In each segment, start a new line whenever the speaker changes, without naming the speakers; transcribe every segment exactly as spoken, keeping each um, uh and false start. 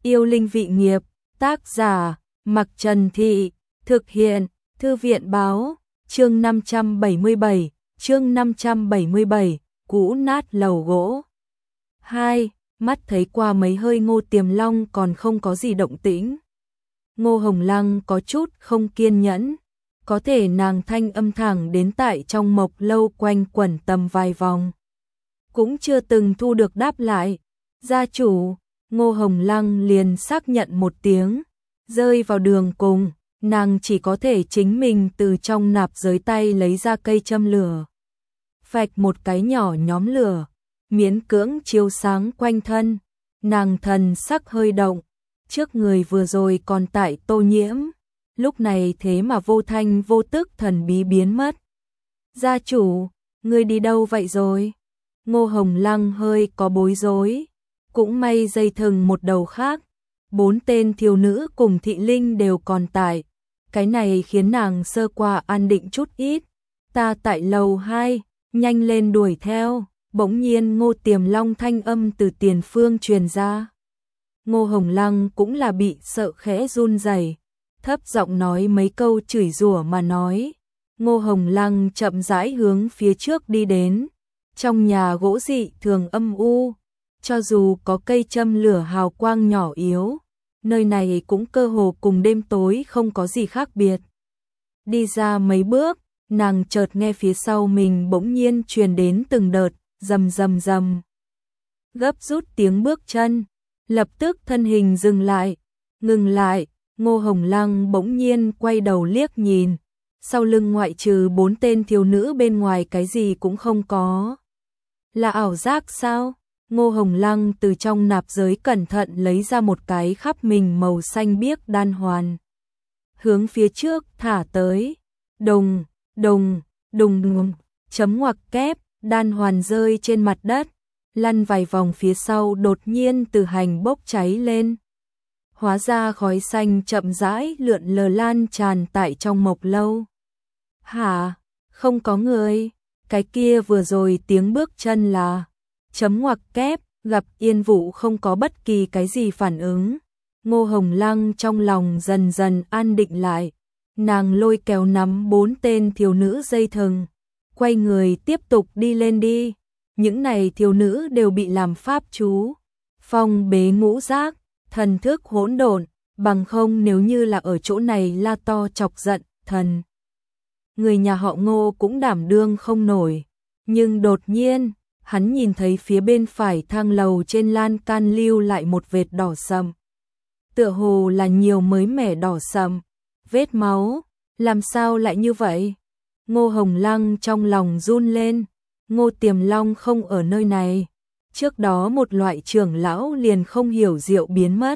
Yêu linh vị nghiệp, tác giả, Mặc Trần Thị, thực hiện, Thư viện báo, chương năm trăm bảy mươi bảy, chương năm trăm bảy mươi bảy, cũ nát lầu gỗ. hai. Mắt thấy qua mấy hơi Ngô Tiềm Long còn không có gì động tĩnh. Ngô Hồng Lăng có chút không kiên nhẫn, có thể nàng thanh âm thẳng đến tại trong mộc lâu quanh quẩn tầm vài vòng. Cũng chưa từng thu được đáp lại. Gia chủ, Ngô Hồng Lăng liền xác nhận một tiếng, rơi vào đường cùng, nàng chỉ có thể chính mình từ trong nạp giới tay lấy ra cây châm lửa. Phạch một cái nhỏ nhóm lửa, miễn cưỡng chiếu sáng quanh thân, nàng thần sắc hơi động, trước người vừa rồi còn tại Tô Nhiễm, lúc này thế mà vô thanh vô tức thần bí biến mất. Gia chủ, ngươi đi đâu vậy rồi? Ngô Hồng Lăng hơi có bối rối, cũng may dây thừng một đầu khác, bốn tên thiếu nữ cùng thị linh đều còn tại, cái này khiến nàng sơ qua an định chút ít. Ta tại lầu hai, nhanh lên đuổi theo. Bỗng nhiên Ngô Tiềm Long thanh âm từ tiền phương truyền ra. Ngô Hồng Lăng cũng là bị sợ khẽ run rẩy, thấp giọng nói mấy câu chửi rủa mà nói. Ngô Hồng Lăng chậm rãi hướng phía trước đi đến. Trong nhà gỗ dị thường âm u, cho dù có cây châm lửa hào quang nhỏ yếu, nơi này cũng cơ hồ cùng đêm tối không có gì khác biệt. Đi ra mấy bước, nàng chợt nghe phía sau mình bỗng nhiên truyền đến từng đợt rầm rầm rầm, gấp rút tiếng bước chân, lập tức thân hình dừng lại, ngừng lại. Ngô Hồng Lăng bỗng nhiên quay đầu liếc nhìn, sau lưng ngoại trừ bốn tên thiếu nữ bên ngoài cái gì cũng không có. Là ảo giác sao? Ngô Hồng Lăng từ trong nạp giới cẩn thận lấy ra một cái khắp mình màu xanh biếc đan hoàn, hướng phía trước thả tới. Đùng, đùng, đùng đùng, chấm ngoặc kép, đan hoàn rơi trên mặt đất, lăn vài vòng phía sau đột nhiên từ hành bốc cháy lên. Hóa ra khói xanh chậm rãi lượn lờ lan tràn tại trong mộc lâu. Hả? Không có người. Cái kia vừa rồi tiếng bước chân là chấm ngoặc kép, gặp Yên Vũ không có bất kỳ cái gì phản ứng. Ngô Hồng Lăng trong lòng dần dần an định lại. Nàng lôi kéo nắm bốn tên thiếu nữ dây thừng, quay người tiếp tục đi lên đi. Những này thiếu nữ đều bị làm pháp chú, phong bế ngũ giác, thần thức hỗn độn, bằng không nếu như là ở chỗ này la to chọc giận thần, người nhà họ Ngô cũng đảm đương không nổi. Nhưng đột nhiên, hắn nhìn thấy phía bên phải thang lầu trên lan can lưu lại một vệt đỏ sậm. Tựa hồ là nhiều mới mẻ đỏ sậm, vết máu, làm sao lại như vậy? Ngô Hồng Lăng trong lòng run lên, Ngô Tiềm Long không ở nơi này. Trước đó một loại trưởng lão liền không hiểu diệu biến mất.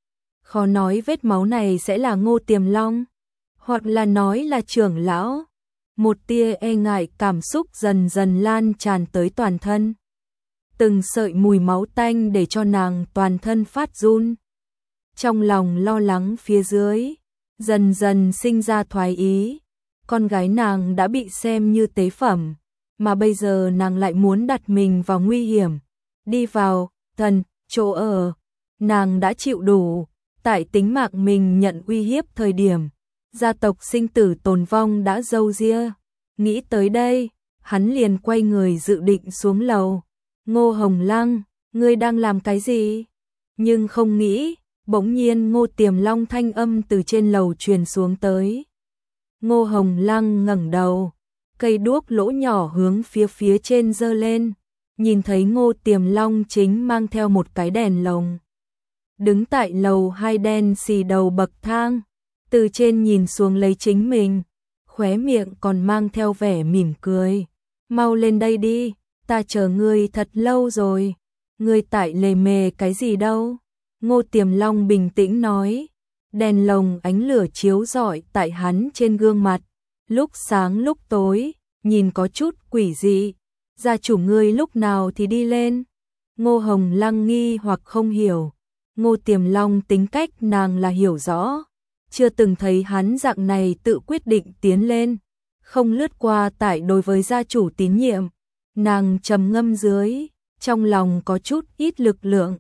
Khó nói vết máu này sẽ là Ngô Tiềm Long, hoặc là nói là trưởng lão. Một tia e ngại cảm xúc dần dần lan tràn tới toàn thân. Từng sợi mùi máu tanh để cho nàng toàn thân phát run. Trong lòng lo lắng phía dưới, dần dần sinh ra thoái ý. Con gái nàng đã bị xem như tế phẩm, mà bây giờ nàng lại muốn đặt mình vào nguy hiểm. Đi vào, thần, chỗ ở, nàng đã chịu đủ, tại tính mạng mình nhận uy hiếp thời điểm. Gia tộc sinh tử tồn vong đã dâu ria. Nghĩ tới đây, hắn liền quay người dự định xuống lầu. Ngô Hồng Lăng, ngươi đang làm cái gì? Nhưng không nghĩ, bỗng nhiên Ngô Tiềm Long thanh âm từ trên lầu truyền xuống tới. Ngô Hồng Lăng ngẩng đầu, cây đuốc lỗ nhỏ hướng phía phía trên giơ lên, nhìn thấy Ngô Tiềm Long chính mang theo một cái đèn lồng, đứng tại lầu hai đen xì đầu bậc thang, từ trên nhìn xuống lấy chính mình, khóe miệng còn mang theo vẻ mỉm cười. Mau lên đây đi, ta chờ ngươi thật lâu rồi. Ngươi tại lề mề cái gì đâu? Ngô Tiềm Long bình tĩnh nói. Đèn lồng ánh lửa chiếu rọi tại hắn trên gương mặt, lúc sáng lúc tối, nhìn có chút quỷ dị. Gia chủ ngươi lúc nào thì đi lên? Ngô Hồng Lăng nghi hoặc không hiểu. Ngô Tiềm Long tính cách nàng là hiểu rõ, chưa từng thấy hắn dạng này tự quyết định tiến lên, không lướt qua tại đối với gia chủ tín nhiệm. Nàng trầm ngâm dưới, trong lòng có chút ít lực lượng,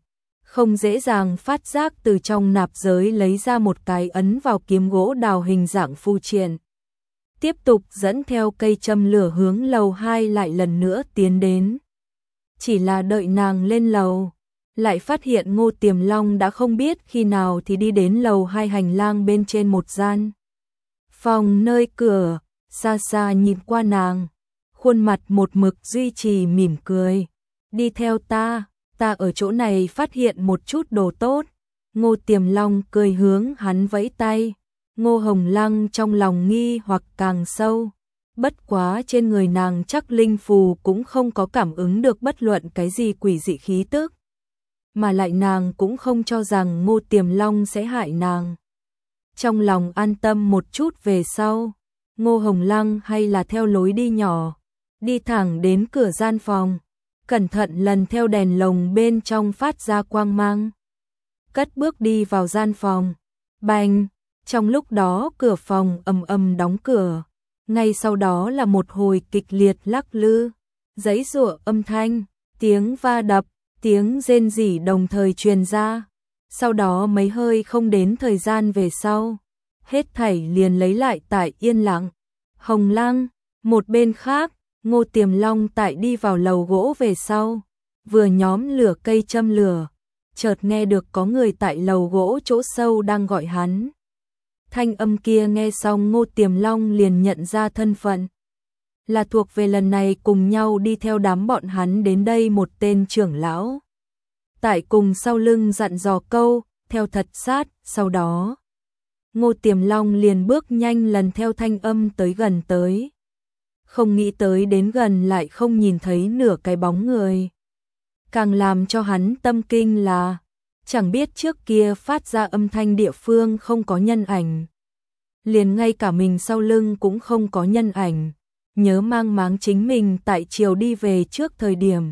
không dễ dàng phát giác từ trong nạp giới lấy ra một cái ấn vào kiếm gỗ đào hình dạng phu triện. Tiếp tục dẫn theo cây châm lửa hướng lầu hai lại lần nữa tiến đến. Chỉ là đợi nàng lên lầu, lại phát hiện Ngô Tiềm Long đã không biết khi nào thì đi đến lầu hai hành lang bên trên một gian phòng nơi cửa, xa xa nhìn qua nàng, khuôn mặt một mực duy trì mỉm cười. Đi theo ta, ta ở chỗ này phát hiện một chút đồ tốt. Ngô Tiềm Long cười hướng hắn vẫy tay. Ngô Hồng Lăng trong lòng nghi hoặc càng sâu. Bất quá trên người nàng chắc linh phù cũng không có cảm ứng được bất luận cái gì quỷ dị khí tức. Mà lại nàng cũng không cho rằng Ngô Tiềm Long sẽ hại nàng. Trong lòng an tâm một chút về sau, Ngô Hồng Lăng hay là theo lối đi nhỏ, đi thẳng đến cửa gian phòng, cẩn thận lần theo đèn lồng bên trong phát ra quang mang. Cất bước đi vào gian phòng, bành, trong lúc đó cửa phòng ầm ầm đóng cửa, ngay sau đó là một hồi kịch liệt lắc lư, giãy giụa âm thanh, tiếng va đập, tiếng rên rỉ đồng thời truyền ra. Sau đó mấy hơi không đến thời gian về sau, hết thảy liền lấy lại tại yên lặng. Hồng Lăng, một bên khác, Ngô Tiềm Long tại đi vào lầu gỗ về sau, vừa nhóm lửa cây châm lửa, chợt nghe được có người tại lầu gỗ chỗ sâu đang gọi hắn. Thanh âm kia nghe xong Ngô Tiềm Long liền nhận ra thân phận. Là thuộc về lần này cùng nhau đi theo đám bọn hắn đến đây một tên trưởng lão. Tại cùng sau lưng dặn dò câu, theo thật sát, sau đó. Ngô Tiềm Long liền bước nhanh lần theo thanh âm tới gần tới. Không nghĩ tới đến gần lại không nhìn thấy nửa cái bóng người. Càng làm cho hắn tâm kinh là, chẳng biết trước kia phát ra âm thanh địa phương không có nhân ảnh. Liền ngay cả mình sau lưng cũng không có nhân ảnh. Nhớ mang máng chính mình tại chiều đi về trước thời điểm.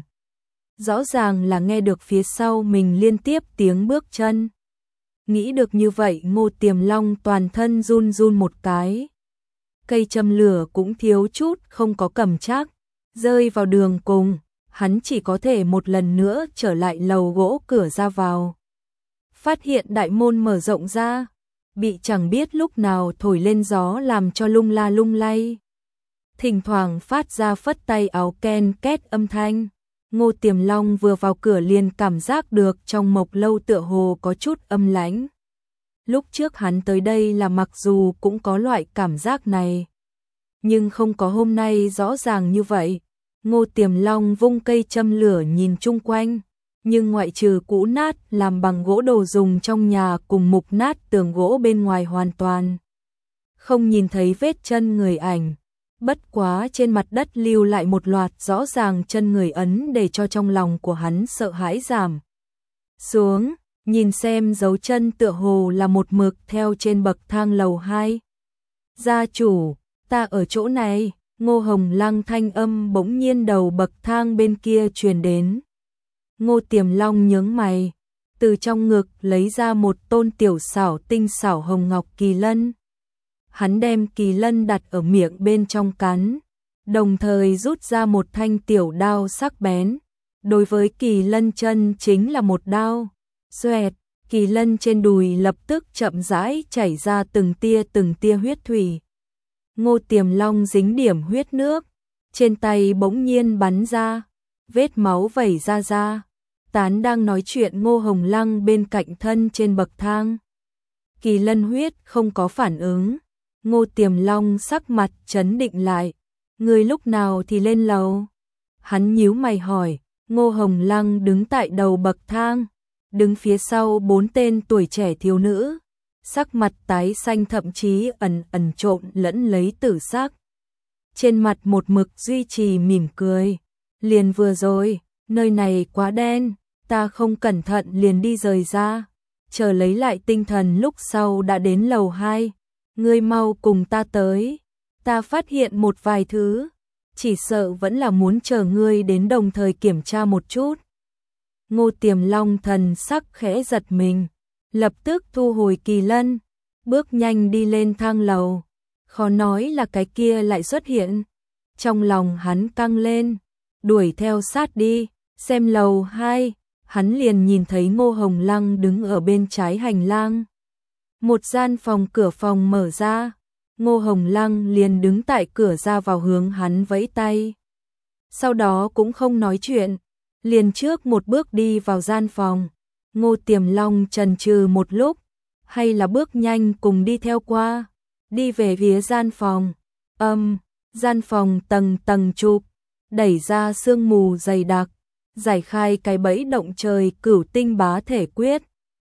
Rõ ràng là nghe được phía sau mình liên tiếp tiếng bước chân. Nghĩ được như vậy Ngô Tiềm Long toàn thân run run một cái. Cây châm lửa cũng thiếu chút không có cầm chắc. Rơi vào đường cùng, hắn chỉ có thể một lần nữa trở lại lầu gỗ cửa ra vào. Phát hiện đại môn mở rộng ra, bị chẳng biết lúc nào thổi lên gió làm cho lung la lung lay. Thỉnh thoảng phát ra phất tay áo ken két âm thanh. Ngô Tiềm Long vừa vào cửa liền cảm giác được trong mộc lâu tựa hồ có chút âm lãnh. Lúc trước hắn tới đây là mặc dù cũng có loại cảm giác này, nhưng không có hôm nay rõ ràng như vậy. Ngô Tiềm Long vung cây châm lửa nhìn chung quanh, nhưng ngoại trừ cũ nát làm bằng gỗ đồ dùng trong nhà cùng mục nát tường gỗ bên ngoài hoàn toàn không nhìn thấy vết chân người ảnh. Bất quá trên mặt đất lưu lại một loạt rõ ràng chân người ấn để cho trong lòng của hắn sợ hãi giảm xuống, nhìn xem dấu chân tựa hồ là một mực theo trên bậc thang lầu hai. Gia chủ, ta ở chỗ này. Ngô Hồng Lăng thanh âm bỗng nhiên đầu bậc thang bên kia truyền đến. Ngô Tiềm Long nhướng mày, từ trong ngực lấy ra một tôn tiểu xảo tinh xảo hồng ngọc kỳ lân. Hắn đem kỳ lân đặt ở miệng bên trong cắn, đồng thời rút ra một thanh tiểu đao sắc bén. Đối với kỳ lân chân chính là một đao. Xoẹt, kỳ lân trên đùi lập tức chậm rãi chảy ra từng tia từng tia huyết thủy. Ngô Tiềm Long dính điểm huyết nước, trên tay bỗng nhiên bắn ra, vết máu vẩy ra ra. Tán đang nói chuyện Ngô Hồng Lăng bên cạnh thân trên bậc thang. Kỳ lân huyết không có phản ứng. Ngô Tiềm Long sắc mặt trấn định lại. Người lúc nào thì lên lầu? Hắn nhíu mày hỏi. Ngô Hồng Lăng đứng tại đầu bậc thang, đứng phía sau bốn tên tuổi trẻ thiếu nữ. Sắc mặt tái xanh thậm chí ẩn ẩn trộn lẫn lấy tử sắc. Trên mặt một mực duy trì mỉm cười. Liền vừa rồi, nơi này quá đen, ta không cẩn thận liền đi rời ra. Chờ lấy lại tinh thần lúc sau đã đến lầu hai. Ngươi mau cùng ta tới. Ta phát hiện một vài thứ, chỉ sợ vẫn là muốn chờ ngươi đến đồng thời kiểm tra một chút. Ngô Tiềm Long thần sắc khẽ giật mình, lập tức thu hồi kỳ lân, bước nhanh đi lên thang lầu. Khó nói là cái kia lại xuất hiện. Trong lòng hắn căng lên, đuổi theo sát đi, xem lầu hai, hắn liền nhìn thấy Ngô Hồng Lăng đứng ở bên trái hành lang. Một gian phòng cửa phòng mở ra, Ngô Hồng Lăng liền đứng tại cửa ra vào hướng hắn vẫy tay. Sau đó cũng không nói chuyện, liền trước một bước đi vào gian phòng. Ngô Tiềm Long chần chừ một lúc, hay là bước nhanh cùng đi theo qua, đi về phía gian phòng. Âm, gian phòng tầng tầng chụp, đẩy ra sương mù dày đặc, giải khai cái bẫy động trời cửu tinh bá thể quyết.